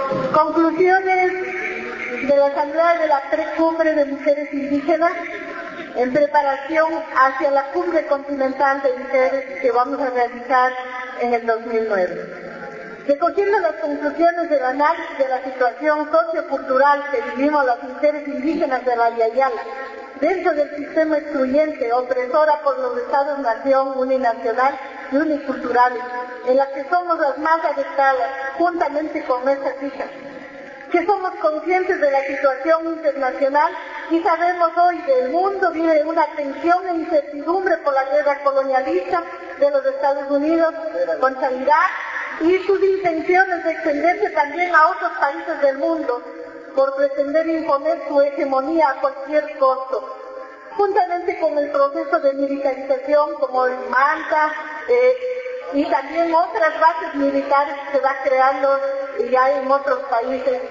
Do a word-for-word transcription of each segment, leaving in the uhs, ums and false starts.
Conclusiones de la Asamblea de la Precumbre de Mujeres Indígenas en preparación hacia la Cumbre Continental de Mujeres que vamos a realizar en el dos mil nueve. Recogiendo las conclusiones del análisis de la situación sociocultural que vivimos las mujeres indígenas de la Yayala, dentro del sistema excluyente, opresora por los estados-nación uninacional y uniculturales, en la que somos las más afectadas, juntamente con nuestras hijas, que somos conscientes de la situación internacional y sabemos hoy que el mundo vive una tensión e incertidumbre por la guerra colonialista de los Estados Unidos contra Irak y sus intenciones de extenderse también a otros países del mundo por pretender imponer su hegemonía a cualquier costo, juntamente con el proceso de militarización como el Manta eh, y también otras bases militares que se va creando ya en otros países.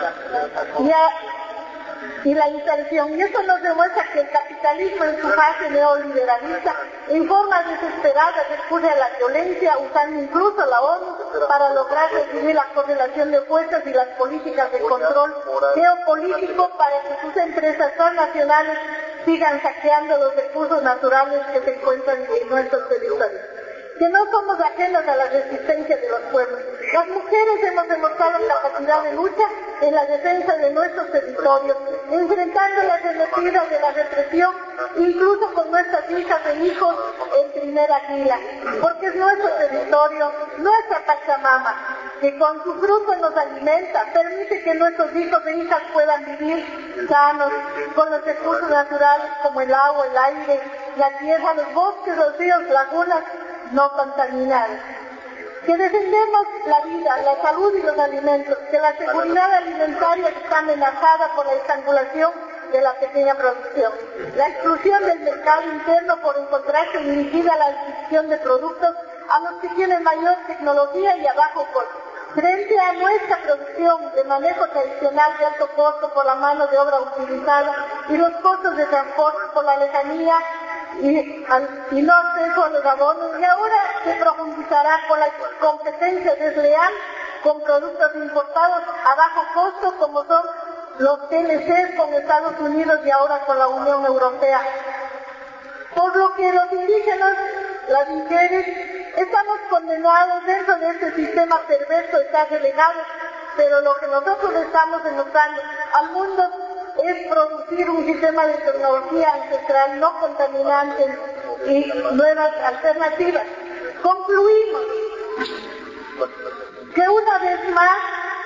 Ya, y la inserción, y eso nos demuestra que el capitalismo en su fase neoliberalista en forma desesperada recurre a la violencia, usando incluso la ONU para lograr recibir la correlación de fuerzas y las políticas de control geopolítico para que sus empresas transnacionales sigan saqueando los recursos naturales que se encuentran en nuestros territorios. Que no somos ajenos a la resistencia de los pueblos. Las mujeres hemos demostrado capacidad de lucha en la defensa de nuestros territorios, enfrentando las embestidas de la represión, incluso con nuestras hijas e hijos en primera fila, porque es nuestro territorio, nuestra Pachamama, que con su fruto nos alimenta, permite que nuestros hijos e hijas puedan vivir sanos, con los recursos naturales como el agua, el aire, la tierra, los bosques, los ríos, lagunas, no contaminados. Que defendemos la vida, la salud y los alimentos, que la seguridad alimentaria está amenazada por la estrangulación de la pequeña producción, la exclusión del mercado interno por encontrarse dirigida a la adquisición de productos a los que tienen mayor tecnología y a bajo costo. Frente a nuestra producción de manejo tradicional de alto costo por la mano de obra utilizada y los costos de transporte por la lejanía y, al, y no acceso a los abonos, y ahora se profundizará con la competencia desleal con productos importados a bajo costo como son los T L C con Estados Unidos y ahora con la Unión Europea. Por lo que los indígenas, las mujeres, estamos condenados dentro de este sistema perverso a estar relegados, pero lo que nosotros estamos demostrando al mundo es producir un sistema de tecnología ancestral no contaminante y nuevas alternativas. Concluimos que una vez más,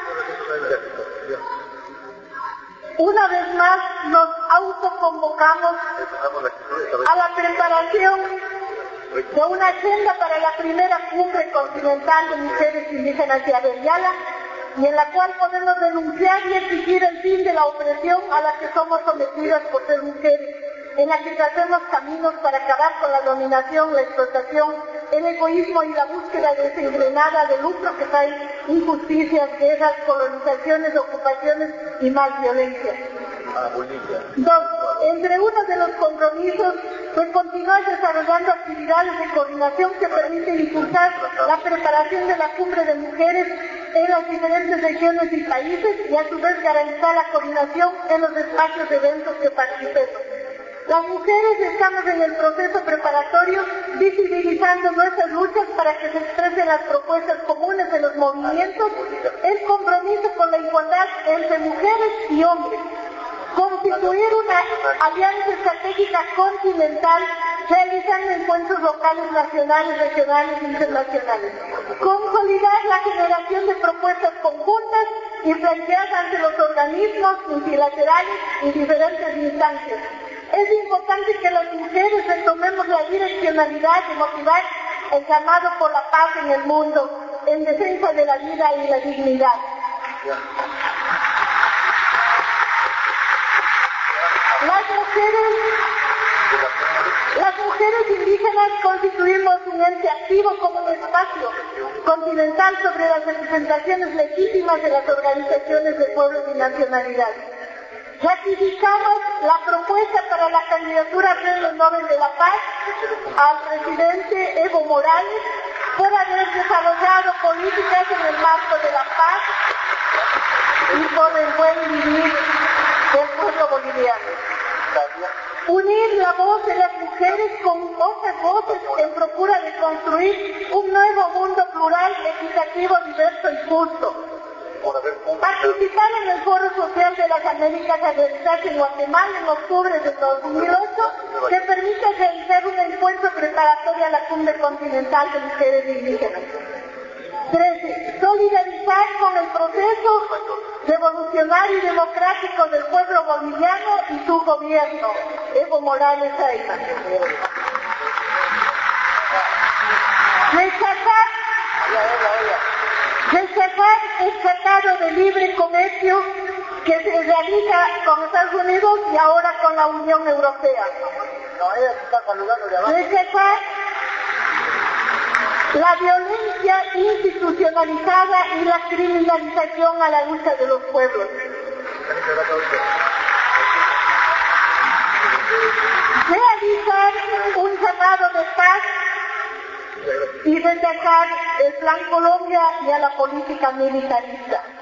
una vez más nos autoconvocamos a la preparación de una agenda para la primera cumbre continental de mujeres indígenas de Abya, y en la cual podemos denunciar y exigir el fin de la opresión a la que somos sometidas por ser mujeres, en la que trazamos caminos para acabar con la dominación, la explotación, el egoísmo y la búsqueda desenfrenada de lucro que trae injusticias, guerras, colonizaciones, ocupaciones y más violencia. Dos, entre uno de los compromisos fue continuar desarrollando actividades de coordinación que permiten impulsar la preparación de la cumbre de mujeres en las diferentes regiones y países y a su vez garantizar la coordinación en los espacios de eventos que participemos. Las mujeres estamos en el proceso preparatorio visibilizando nuestras luchas para que se expresen las propuestas comunes de los movimientos, el compromiso con la igualdad entre mujeres y hombres, constituir una alianza estratégica continental realizando encuentros locales, nacionales, regionales e internacionales, consolidar la generación de propuestas conjuntas y planteadas ante los organismos multilaterales y diferentes instancias. Es importante que las mujeres retomemos la direccionalidad y motivar el llamado por la paz en el mundo, en defensa de la vida y la dignidad. Las mujeres, las mujeres indígenas constituimos un ente activo como un espacio continental sobre las representaciones legítimas de las organizaciones de pueblos y nacionalidades. Ratificamos la propuesta para la candidatura al Premio Nobel de la Paz al presidente Evo Morales por haber desarrollado políticas en el marco de la paz por el buen vivir del pueblo boliviano. Unir la voz de las mujeres con otras voces en procura de construir un nuevo mundo plural, equitativo, diverso y justo. Participar en el Foro Social de las Américas a realizarse en Guatemala en octubre de dos mil ocho, que permite realizar un encuentro preparatorio a la Cumbre Continental de Mujeres Indígenas. trece. Solidarizar con el proceso revolucionario y democrático del pueblo boliviano y su gobierno. Evo Morales Ayma. Rechazar, rechazar el tratado de libre comercio que se realiza con Estados Unidos y ahora con la Unión Europea. Rechazar la violencia institucionalizada y la criminalización a la lucha de los pueblos. Realizar un llamado de paz y rechazar el Plan Colombia y a la política militarista.